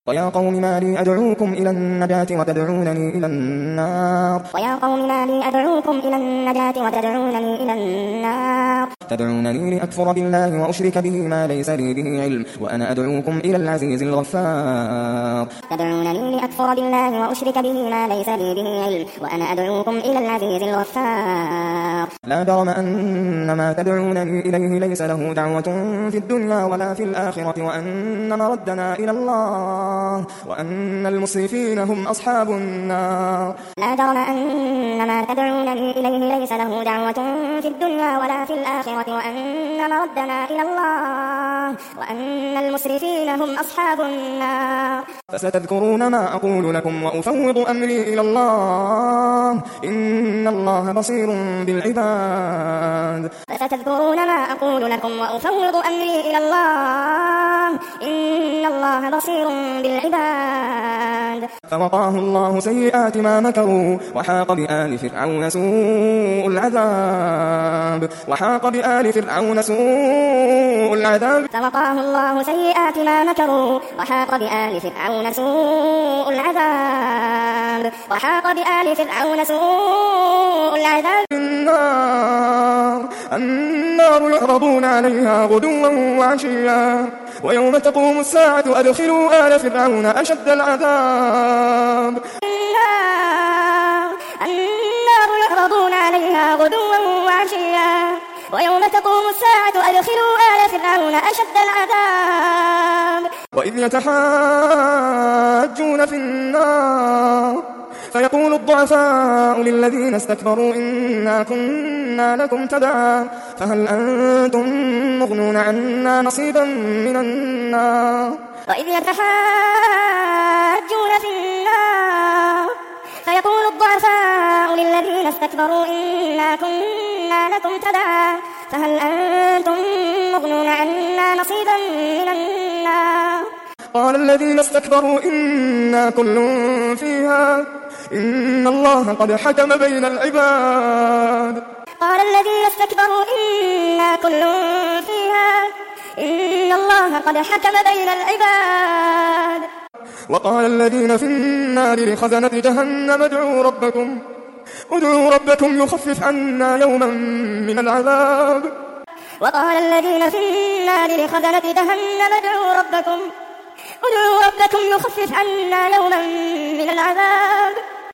ويا قوم ما لي أدعوكم إلى النجاة وتدعونني إلى النار ويا قوم ما لي أدعوكم إلى النجاة وتدعونني إلى النار تدعونني لأكفر بالله وأشرك به ما ليس لي به علم وأنا أدعوكم إلى العزيز الغفار تدعونني لأكفر بالله وأشرك به ما ليس لي به علم وأنا أدعوكم إلى العزيز الغفار لا جرم أن ما تدعونني إليه ليس له دعوة في الدنيا ولا في الآخرة وأن مردنا إلى الله وأن المسرفين هم أصحاب النار لا جرم أن ما تدعونني إليه ليس له دعوة في الدنيا ولا في الآخرة وأن مردنا إلى الله وأن المسرفين هم أصحاب النار فستذكرون ما أقول لكم وأفوض أمري إلى الله إن الله بصير بالعباد فستذكرون ما أقول لكم وأفوض أمري إلى الله إن الله بصير بالعباد فوقاه الله سيئات ما مكروا وحاق بآل فرعون سوء العذاب فوقاه الله سيئات ما مكروا وحاق بآل فرعون سوء العذاب النار يعرضون عليها غدوا وعشيا ويوم تقوم الساعة أدخلوا آل فرعون أشد العذاب النار يعرضون عليها غدوا وعشيا ويوم تقوم الساعة أدخلوا آل فرعون أشد العذاب وإذ يتحاجون في النار فيقول الضعفاء للذين استكبروا إنا كنا لكم تبعا فهل أنتم مغنون عنا نصيبا من النار وإذ يتحاجون في النار فيقول الضعفاء للذين استكبروا إنا كنا لكم تبعا فهل أنتم مغنون عنا نصيبا من النار قال الذين استكبروا إنا كل فيها إن الله قد حكم بين العباد قال الذين استكبروا إنا كل فيها إن الله قد حكم بين العباد وقال الذين في النار لخزنة جهنم ادعوا ربكم يخفف عنا يوما من العذاب وقال الذين في النار لخزنة جهنم ادعوا ربكم يخفف عنا يوما من العذاب